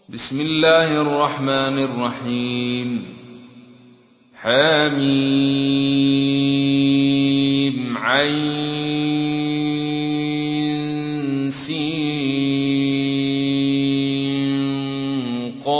بسم الله الرحمن الرحيم. حميم عين سين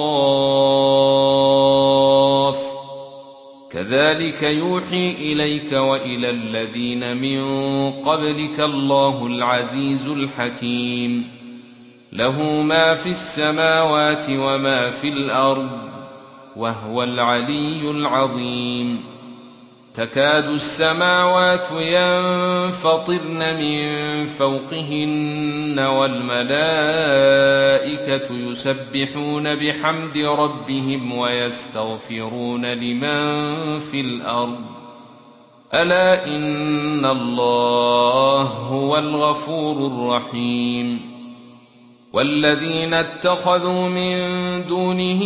قاف كذلك يوحي إليك وإلى الذين من قبلك الله العزيز الحكيم. له ما في السماوات وما في الأرض وهو العلي العظيم. تكاد السماوات ينفطرن من فوقهن والملائكة يسبحون بحمد ربهم ويستغفرون لمن في الأرض ألا إن الله هو الغفور الرحيم. والذين اتخذوا من دونه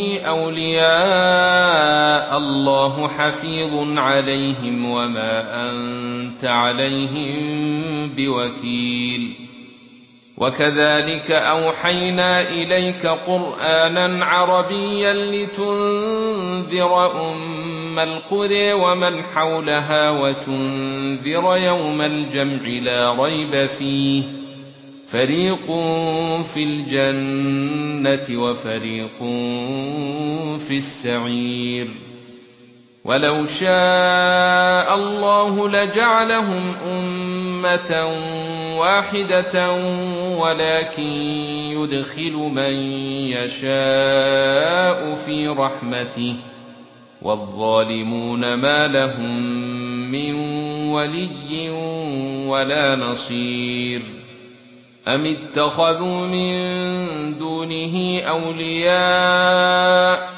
أولياء الله حفيظ عليهم وما أنت عليهم بوكيل. وكذلك أوحينا إليك قرآنا عربيا لتنذر أم القرى ومن حولها وتنذر يوم الجمع لا ريب فيه فريق في الجنة وفريق في السعير. ولو شاء الله لجعلهم أمة واحدة ولكن يدخل من يشاء في رحمته والظالمون ما لهم من ولي ولا نصير. أم اتخذوا من دونه أولياء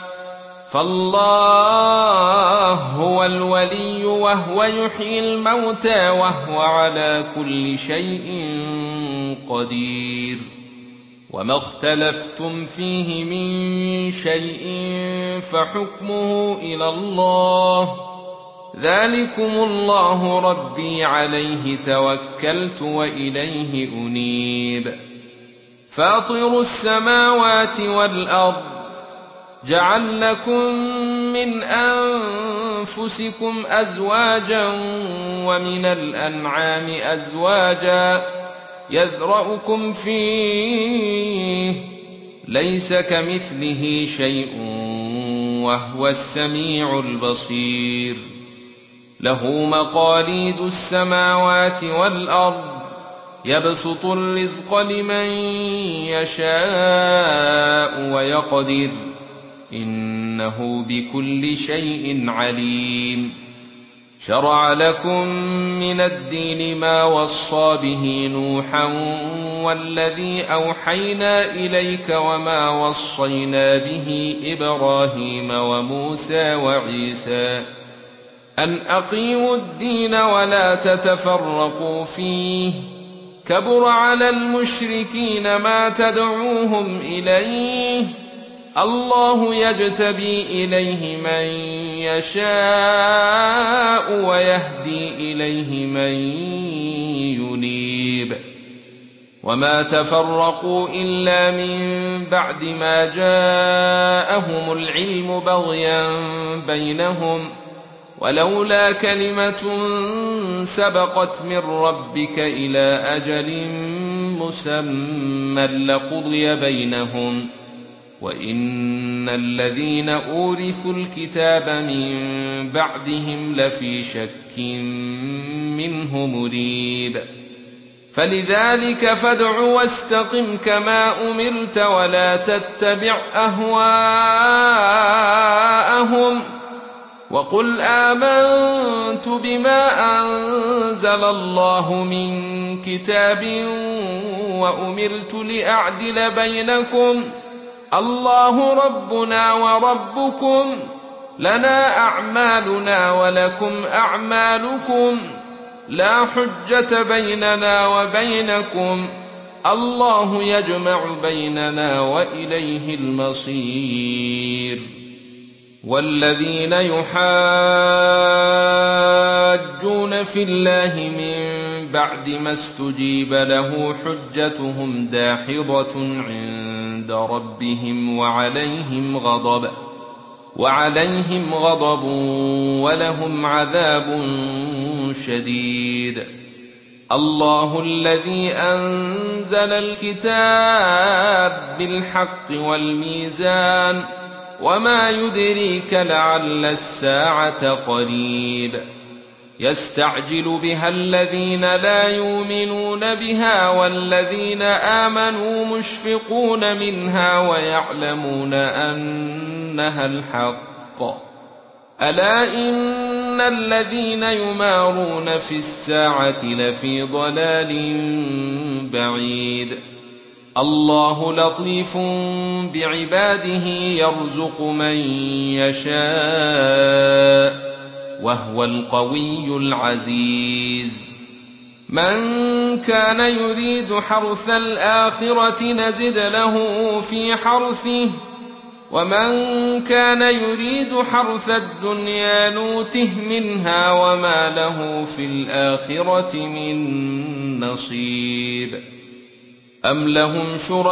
فالله هو الولي وهو يحيي الموتى وهو على كل شيء قدير. وما اختلفتم فيه من شيء فحكمه إلى الله ذلكم الله ربي عليه توكلت وإليه أنيب. فاطر السماوات والأرض جعل لكم من أنفسكم أزواجا ومن الأنعام أزواجا يذرأكم فيه ليس كمثله شيء وهو السميع البصير. له مقاليد السماوات والأرض يبسط الرزق لمن يشاء ويقدر إنه بكل شيء عليم. شرع لكم من الدين ما وصى به نوحا والذي أوحينا إليك وما وصينا به إبراهيم وموسى وعيسى أن أقيموا الدين ولا تتفرقوا فيه كبر على المشركين ما تدعوهم إليه الله يجتبي إليه من يشاء ويهدي إليه من ينيب. وما تفرقوا إلا من بعد ما جاءهم العلم بغيا بينهم ولولا كلمة سبقت من ربك إلى أجل مسمى لقضي بينهم وإن الذين أورثوا الكتاب من بعدهم لفي شك منه مريب. فلذلك فادع واستقم كما أمرت ولا تتبع أهواءهم وقل آمنت بما أنزل الله من كتاب وأمرت لأعدل بينكم الله ربنا وربكم لنا أعمالنا ولكم أعمالكم لا حجة بيننا وبينكم الله يجمع بيننا وإليه المصير. والذين يحاجون في الله من بعد ما استجيب له حجتهم داحضة عند ربهم وعليهم غضب ولهم عذاب شديد. الله الذي أنزل الكتاب بالحق والميزان وما يدريك لعل الساعة قريب. يستعجل بها الذين لا يؤمنون بها والذين آمنوا مشفقون منها ويعلمون أنها الحق. ألا إن الذين يمارون في الساعة لفي ضلال بعيد. الله لطيف بعباده يرزق من يشاء وهو القوي العزيز. من كان يريد حرث الآخرة نزد له في حرثه ومن كان يريد حرث الدنيا نوته منها وما له في الآخرة من نصيب. أم لهم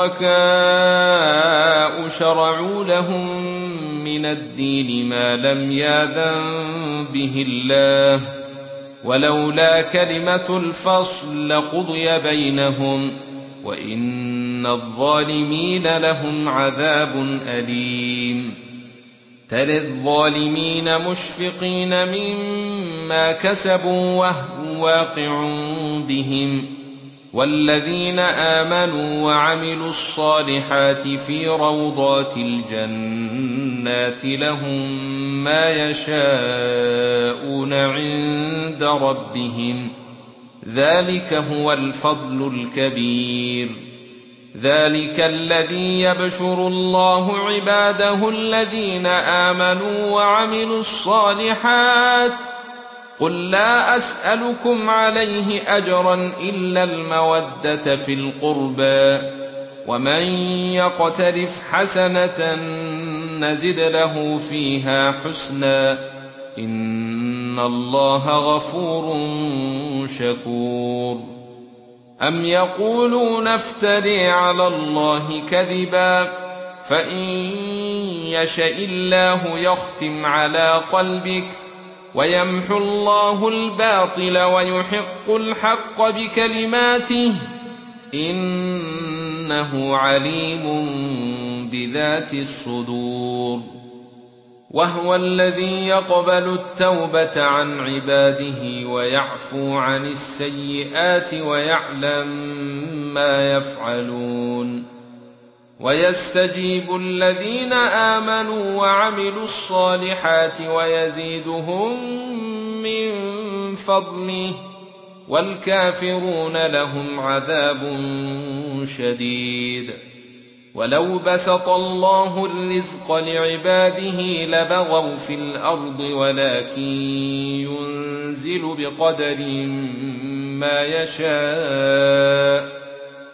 شركاء شرعوا لهم من الدين ما لم يأذن به الله ولولا كلمة الفصل لقضي بينهم وإن الظالمين لهم عذاب أليم. ترى الظالمين مشفقين مما كسبوا وهو واقع بهم والذين آمنوا وعملوا الصالحات في روضات الجنات لهم ما يشاءون عند ربهم ذلك هو الفضل الكبير. ذلك الذي يبشر الله عباده الذين آمنوا وعملوا الصالحات قل لا أسألكم عليه أجرا إلا المودة في القربى ومن يقترف حسنة نزد له فيها حسنا إن الله غفور شكور. أم يقولون افتري على الله كذبا فإن يشأ الله يختم على قلبك ويمحو الله الباطل ويحق الحق بكلماته إنه عليم بذات الصدور. وهو الذي يقبل التوبة عن عباده ويعفو عن السيئات ويعلم ما يفعلون ويستجيب الذين آمنوا وعملوا الصالحات ويزيدهم من فضله والكافرون لهم عذاب شديد. ولو بسط الله الرزق لعباده لبغوا في الأرض ولكن ينزل بقدر ما يشاء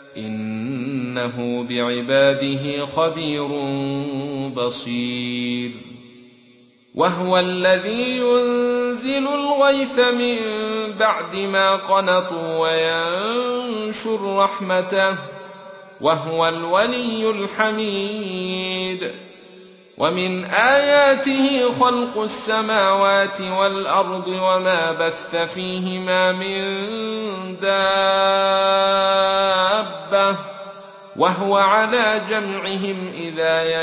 إنه بعباده خبير بصير. وهو الذي ينزل الغيث من بعد ما قنطوا وينشر رحمته وهو الولي الحميد. ومن آياته خلق السماوات والأرض وما بث فيهما من دابة وهو على جمعهم إذا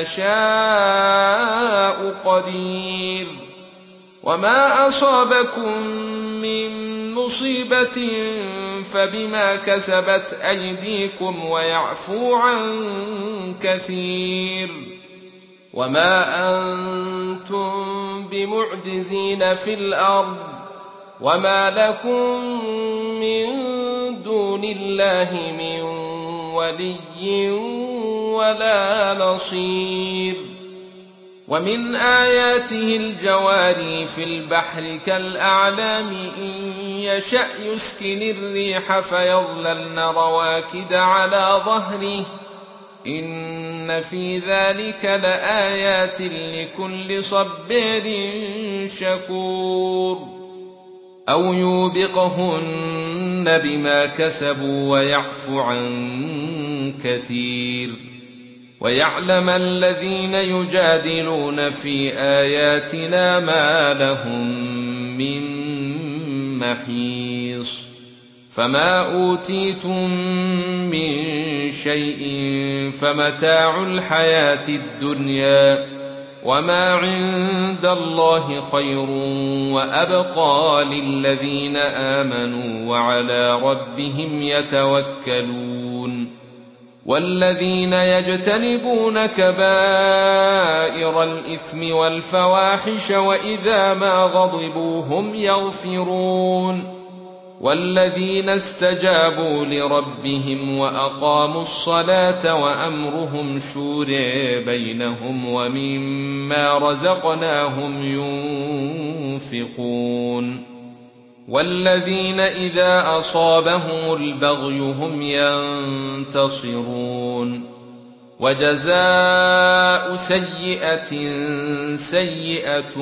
يشاء قدير. وما أصابكم من مصيبة فبما كسبت أيديكم ويعفو عن كثير. وما أنتم بمعجزين في الأرض وما لكم من دون الله من ولي ولا نصير. ومن آياته الجواري في البحر كالأعلام إن يشأ يسكن الريح فيظللن رواكد على ظهره إن في ذلك لآيات لكل صبار شكور. أو يوبقهن بما كسبوا ويعفو عن كثير ويعلم الذين يجادلون في آياتنا ما لهم من محيص فما أوتيتم من شيء فمتاع الحياة الدنيا وما عند الله خير وأبقى للذين آمنوا وعلى ربهم يتوكلون والذين يجتنبون كبائر الإثم والفواحش وإذا ما غضبوا هم يغفرون والذين استجابوا لربهم وأقاموا الصلاة وأمرهم شورى بينهم ومما رزقناهم ينفقون والذين إذا أصابهم البغي هم ينتصرون وجزاء سيئة سيئة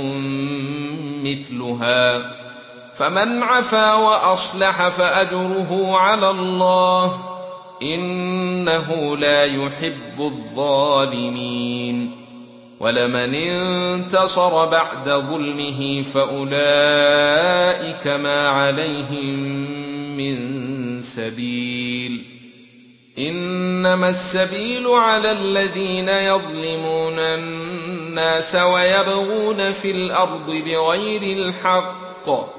مثلها فمن عفا وأصلح فأجره على الله إنه لا يحب الظالمين ولمن انتصر بعد ظلمه فأولئك ما عليهم من سبيل إنما السبيل على الذين يظلمون الناس ويبغون في الأرض بغير الحق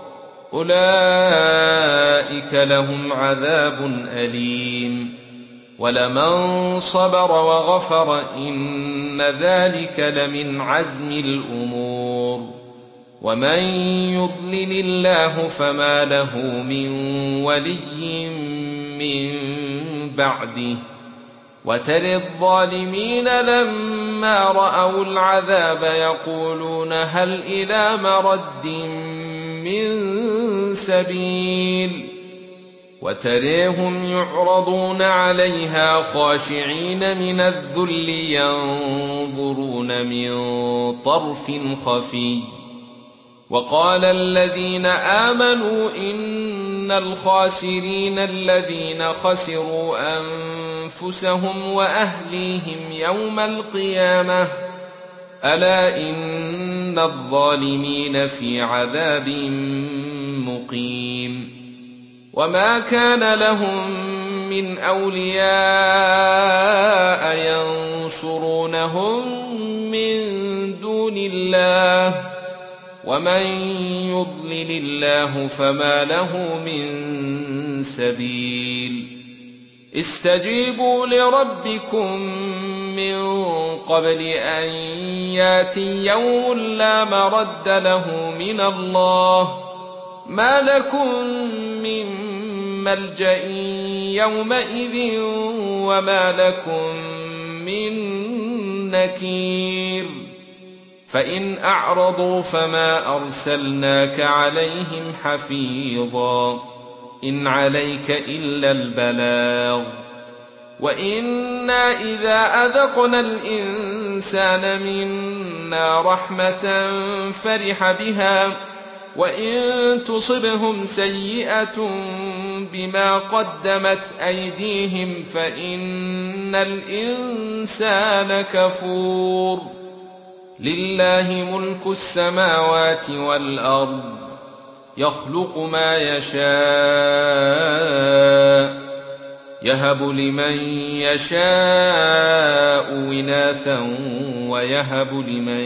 أولئك لهم عذاب أليم ولمن صبر وغفر إن ذلك لمن عزم الأمور ومن يضلل الله فما له من ولي من بعده وترى الظالمين لما رأوا العذاب يقولون هل إلى مرد من سبيل وتريهم يعرضون عليها خاشعين من الذل ينظرون من طرف خفي وقال الذين آمنوا إن الخاسرين الذين خسروا أنفسهم وأهليهم يوم القيامة ألا إن الظالمين في عذاب مقيم وما كان لهم من أولياء ينصرونهم من دون الله ومن يضلل الله فما له من سبيل استجيبوا لربكم من قبل أن ياتي يوم لا مرد له من الله ما لكم من ملجأ يومئذ وما لكم من نكير فإن أعرضوا فما أرسلناك عليهم حفيظا إن عليك إلا البلاغ وإنا إذا أذقنا الإنسان منا رحمة فرح بها وإن تصبهم سيئة بما قدمت أيديهم فإن الإنسان كفور لله ملك السماوات والأرض يخلق ما يشاء يهب لمن يشاء إناثا ويهب لمن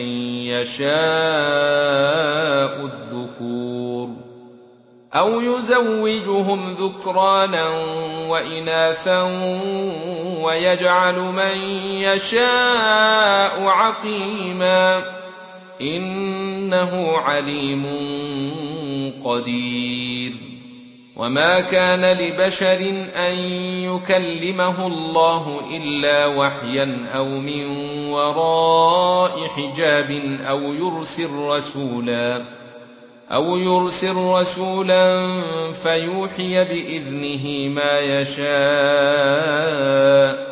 يشاء الذكور أو يزوجهم ذكرانا وإناثا ويجعل من يشاء عقيما إنه عليم قدير وما كان لبشر أن يكلمه الله إلا وحيا أو من وراء حجاب أو يرسل رسولا فيوحي بإذنه ما يشاء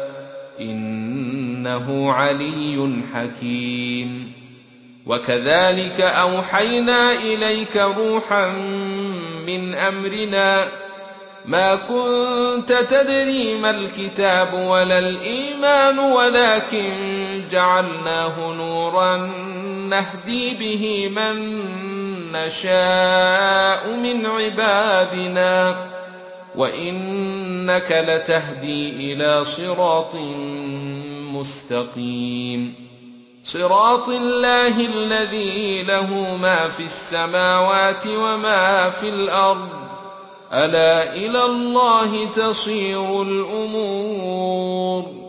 إنه علي حكيم وكذلك أوحينا إليك روحا من أمرنا ما كنت تدري ما الكتاب ولا الإيمان ولكن جعلناه نورا نهدي به من نشاء من عبادنا وإنك لتهدي إلى صراط مستقيم صراط الله الذي له ما في السماوات وما في الأرض ألا إلى الله تصير الأمور